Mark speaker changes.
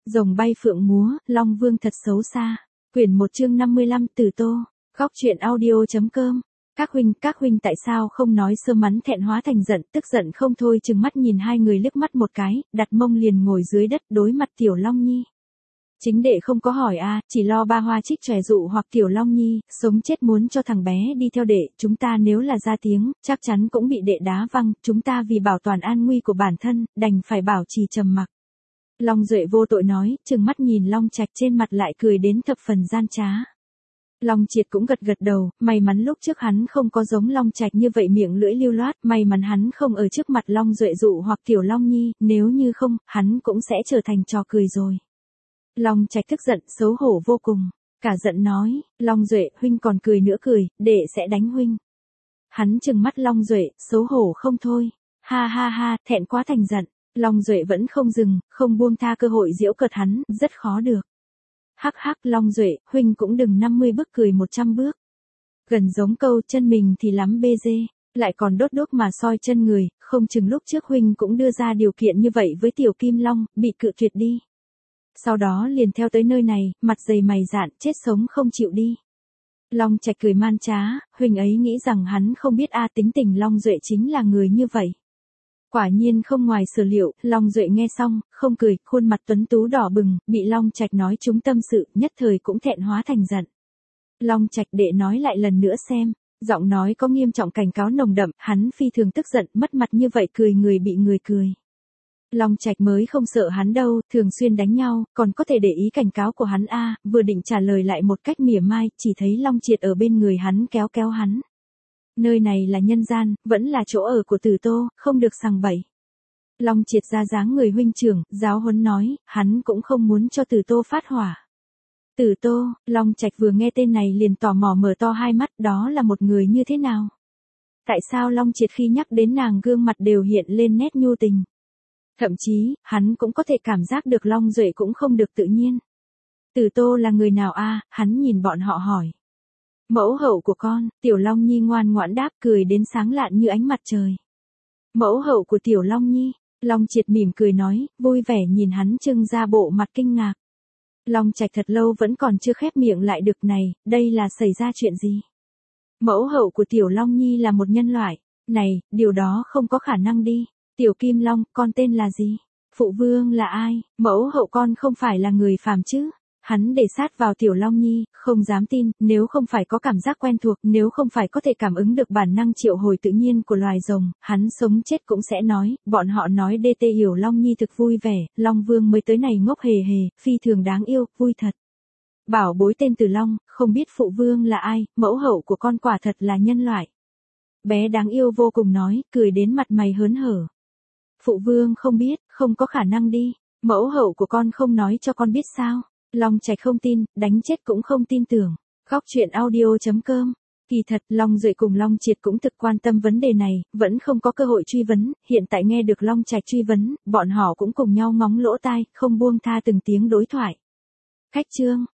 Speaker 1: Rồng bay phượng múa, Long Vương thật xấu xa. Quyển 1 chương 55 Từ Tô. Góc truyện audio.com. Các huynh tại sao không nói sơ mắn thẹn hóa thành giận, tức giận không thôi chừng mắt nhìn hai người liếc mắt một cái, đặt mông liền ngồi dưới đất đối mặt Tiểu Long Nhi. Chính đệ không có hỏi chỉ lo ba hoa trích chòe dụ hoặc Tiểu Long Nhi, sống chết muốn cho thằng bé đi theo đệ, chúng ta nếu là ra tiếng, chắc chắn cũng bị đệ đá văng, chúng ta vì bảo toàn an nguy của bản thân, đành phải bảo trì trầm mặc. Long Duệ vô tội nói, chừng mắt nhìn Long Trạch trên mặt lại cười đến thập phần gian trá. Long Triệt cũng gật gật đầu, may mắn lúc trước hắn không có giống Long Trạch như vậy miệng lưỡi lưu loát, may mắn hắn không ở trước mặt Long Duệ dụ hoặc Tiểu Long Nhi, nếu như không, hắn cũng sẽ trở thành trò cười rồi. Long Trạch tức giận, xấu hổ vô cùng, cả giận nói, Long Duệ, huynh còn cười nữa cười, đệ sẽ đánh huynh. Hắn trừng mắt Long Duệ, xấu hổ không thôi, ha ha ha, thẹn quá thành giận. Long Duệ vẫn không dừng, không buông tha cơ hội giễu cợt hắn, rất khó được. Hắc hắc, Long Duệ, huynh cũng đừng 50 bước cười 100 bước. Gần giống câu chân mình thì lắm bê dê, lại còn đốt đốt mà soi chân người, không chừng lúc trước huynh cũng đưa ra điều kiện như vậy với Tiểu Kim Long, bị cự tuyệt đi. Sau đó liền theo tới nơi này, mặt dày mày dạn, chết sống không chịu đi. Long Trạch cười man trá, huynh ấy nghĩ rằng hắn không biết tính tình Long Duệ chính là người như vậy. Quả nhiên không ngoài sở liệu, Long Duệ nghe xong, không cười, khuôn mặt tuấn tú đỏ bừng, bị Long Trạch nói trúng tâm sự, nhất thời cũng thẹn hóa thành giận. Long Trạch đệ nói lại lần nữa xem, giọng nói có nghiêm trọng cảnh cáo nồng đậm, hắn phi thường tức giận, mất mặt như vậy cười người bị người cười. Long Trạch mới không sợ hắn đâu, thường xuyên đánh nhau, còn có thể để ý cảnh cáo của hắn vừa định trả lời lại một cách mỉa mai, chỉ thấy Long Triệt ở bên người hắn kéo kéo hắn. Nơi này là nhân gian, vẫn là chỗ ở của Từ Tô, không được sằng bậy. Long Triệt ra dáng người huynh trưởng, giáo huấn nói, hắn cũng không muốn cho Từ Tô phát hỏa. Từ Tô, Long Trạch vừa nghe tên này liền tò mò mở to hai mắt, đó là một người như thế nào? Tại sao Long Triệt khi nhắc đến nàng gương mặt đều hiện lên nét nhu tình? Thậm chí, hắn cũng có thể cảm giác được Long Duệ cũng không được tự nhiên. Từ Tô là người nào hắn nhìn bọn họ hỏi. Mẫu hậu của con, Tiểu Long Nhi ngoan ngoãn đáp, cười đến sáng lạn như ánh mặt trời. Mẫu hậu của Tiểu Long Nhi, Long Triệt mỉm cười nói, vui vẻ nhìn hắn trưng ra bộ mặt kinh ngạc. Long Trạch thật lâu vẫn còn chưa khép miệng lại được này, đây là xảy ra chuyện gì? Mẫu hậu của Tiểu Long Nhi là một nhân loại, này, điều đó không có khả năng đi. Tiểu Kim Long, con tên là gì? Phụ vương là ai? Mẫu hậu con không phải là người phàm chứ? Hắn để sát vào Tiểu Long Nhi, không dám tin, nếu không phải có cảm giác quen thuộc, nếu không phải có thể cảm ứng được bản năng triệu hồi tự nhiên của loài rồng, hắn sống chết cũng sẽ nói, bọn họ nói DT hiểu Long Nhi thực vui vẻ, Long Vương mới tới này ngốc hề hề, phi thường đáng yêu, vui thật. Bảo bối tên Từ Long, không biết phụ vương là ai, mẫu hậu của con quả thật là nhân loại. Bé đáng yêu vô cùng nói, cười đến mặt mày hớn hở. Phụ vương không biết, không có khả năng đi, mẫu hậu của con không nói cho con biết sao? Long Trạch không tin, đánh chết cũng không tin tưởng. Góc truyện audio.com. Kỳ thật, Long Duệ cùng Long Triệt cũng thực quan tâm vấn đề này, vẫn không có cơ hội truy vấn, hiện tại nghe được Long Trạch truy vấn, bọn họ cũng cùng nhau ngóng lỗ tai, không buông tha từng tiếng đối thoại. Khách chương.